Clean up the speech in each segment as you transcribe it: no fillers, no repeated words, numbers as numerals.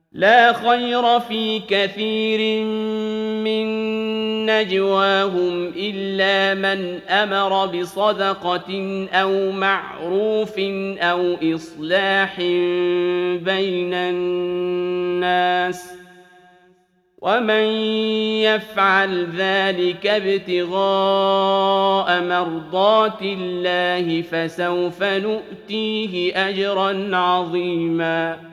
لا خير في كثير من نجواهم إلا من أمر بصدقة أو معروف أو إصلاح بين الناس، ومن يفعل ذلك ابتغاء مرضات الله فسوف نؤتيه أجرا عظيما.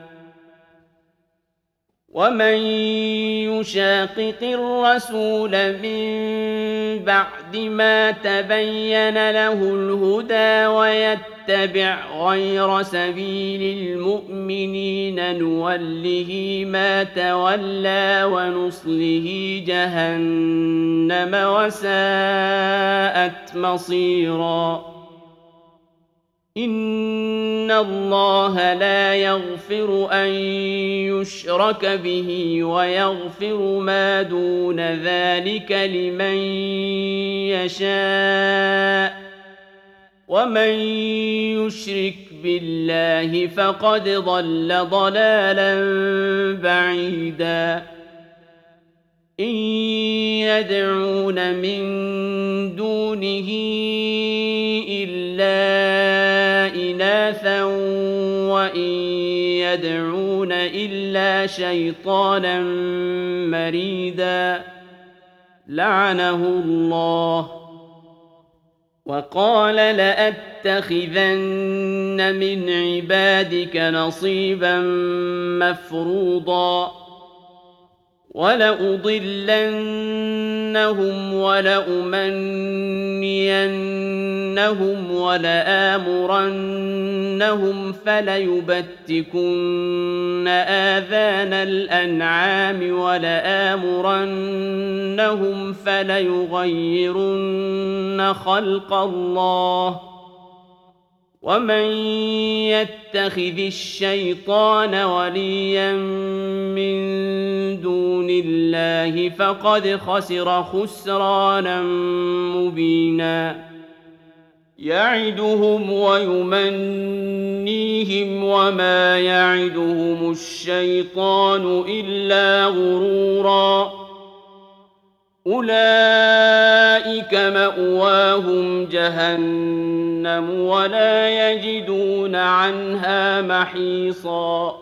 ومن يشاقق الرسول من بعد ما تبين له الهدى ويتبع غير سبيل المؤمنين نوله ما تولى ونصله جهنم وساءت مصيرا. إن الله لا يغفر أن يشرك به ويغفر ما دون ذلك لمن يشاء، ومن يشرك بالله فقد ضل ضلالا بعيدا. إن يدعون من دونه إلا إناثا وإن يدعون إلا شيطانا مريدا لعنه الله. وقال لأتخذن من عبادك نصيبا مفروضا ولأضلنهم ولأمنينهم ولآمرنهم فليبتكن آذان الأنعام ولآمرنهم فليغيرن خلق الله. ومن يتخذ الشيطان وليا من دون الله فقد خسر خسرانا مبينا. يعدهم ويمنيهم وما يعدهم الشيطان إلا غرورا. أولئك مأواهم جهنم ولا يجدون عنها محيصا.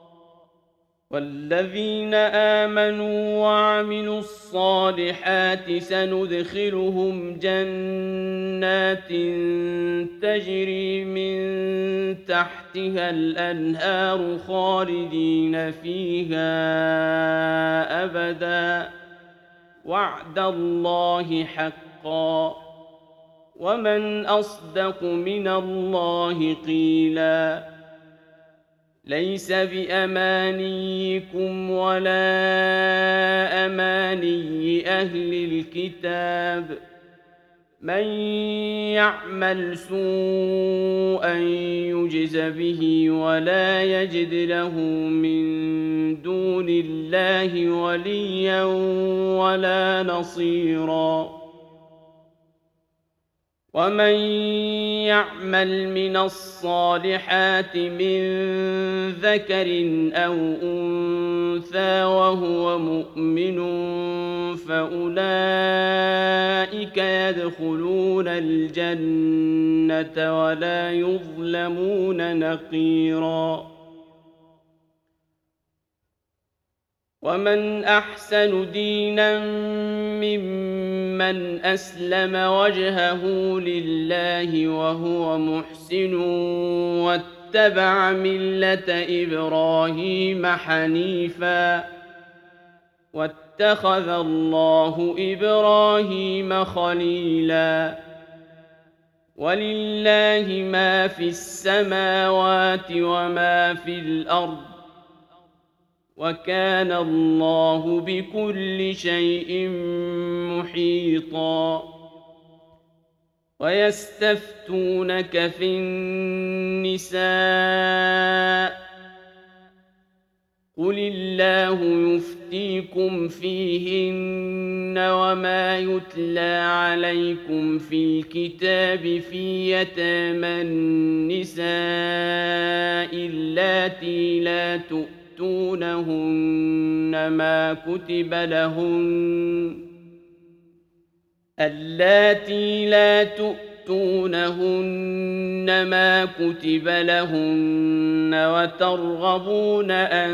والذين آمنوا وعملوا الصالحات سندخلهم جنات تجري من تحتها الأنهار خالدين فيها أبدا وعد الله حقا ومن أصدق من الله قيلا. ليس بأمانيكم ولا أماني أهل الكتاب، من يعمل سوءا يجز به ولا يجد له من دون الله وليا ولا نصيرا. ومن يعمل من الصالحات من ذكر أو أنثى وهو مؤمن فأولئك يدخلون الجنة ولا يظلمون نقيرا. ومن أحسن دينا ممن أسلم وجهه لله وهو محسن واتبع ملة إبراهيم حنيفا واتخذ الله إبراهيم خليلا. ولله ما في السماوات وما في الأرض وكان الله بكل شيء محيطا. ويستفتونك في النساء قل الله يفتيكم فيهن وما يتلى عليكم في الكتاب في يتامى النساء اللاتي لا تؤتون يؤتونهن ما كتب لهن وترغبون أن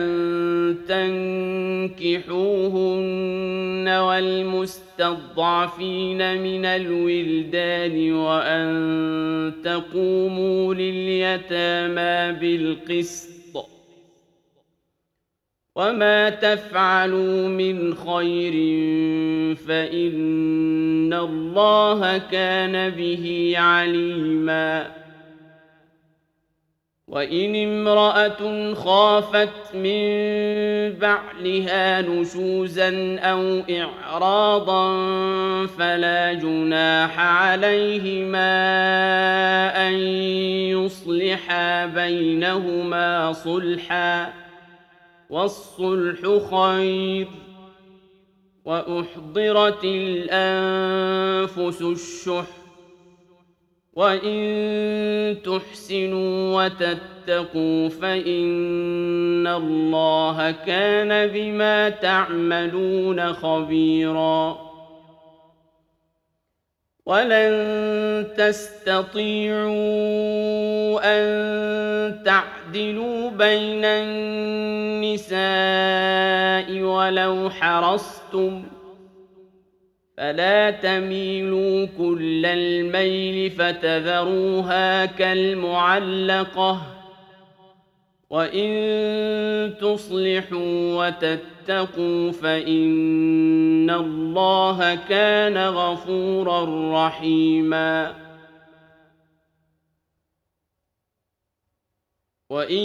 تنكحوهن والمستضعفين من الولدان وأن تقوموا لليتامى بالقسط وما تفعلوا من خير فإن الله كان به عليما وإن امرأة خافت من بعلها نشوزا أو إعراضا فلا جناح عليهما أن يصلحا بينهما صلحا والصلح خير وأحضرت الأنفس الشح وإن تحسنوا وتتقوا فإن الله كان بما تعملون خبيرا ولن تستطيعوا أن تعدلوا بين النساء ولو حرصتم فلا تميلوا كل الميل فتذروها كالمعلقة وإن تصلحوا وتتقوا فإن الله كان غفورا رحيما وإن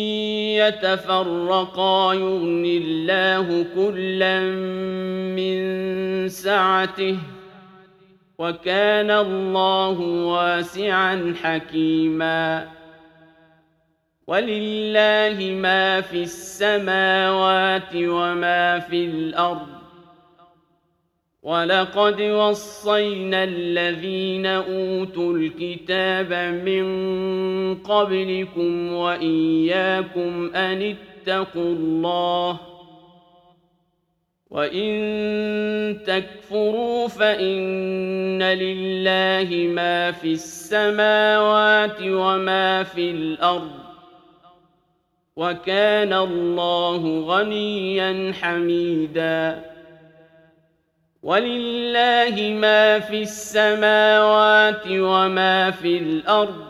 يتفرقا يغن الله كلا من سعته وكان الله واسعا حكيما ولله ما في السماوات وما في الأرض ولقد وصينا الذين أوتوا الكتاب من قبلكم وإياكم أن اتقوا الله وإن تكفروا فإن لله ما في السماوات وما في الأرض وكان الله غنيا حميدا ولله ما في السماوات وما في الأرض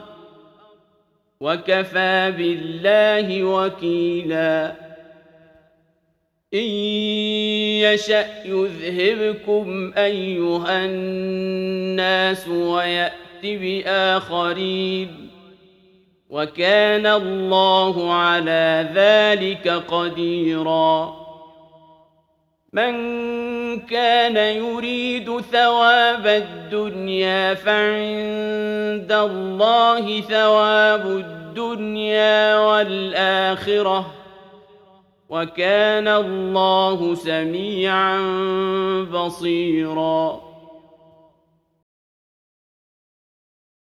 وكفى بالله وكيلا إن يشأ يذهبكم أيها الناس ويأت بآخرين وكان الله على ذلك قديرا من كان يريد ثواب الدنيا فعند الله ثواب الدنيا والآخرة وكان الله سميعا بصيرا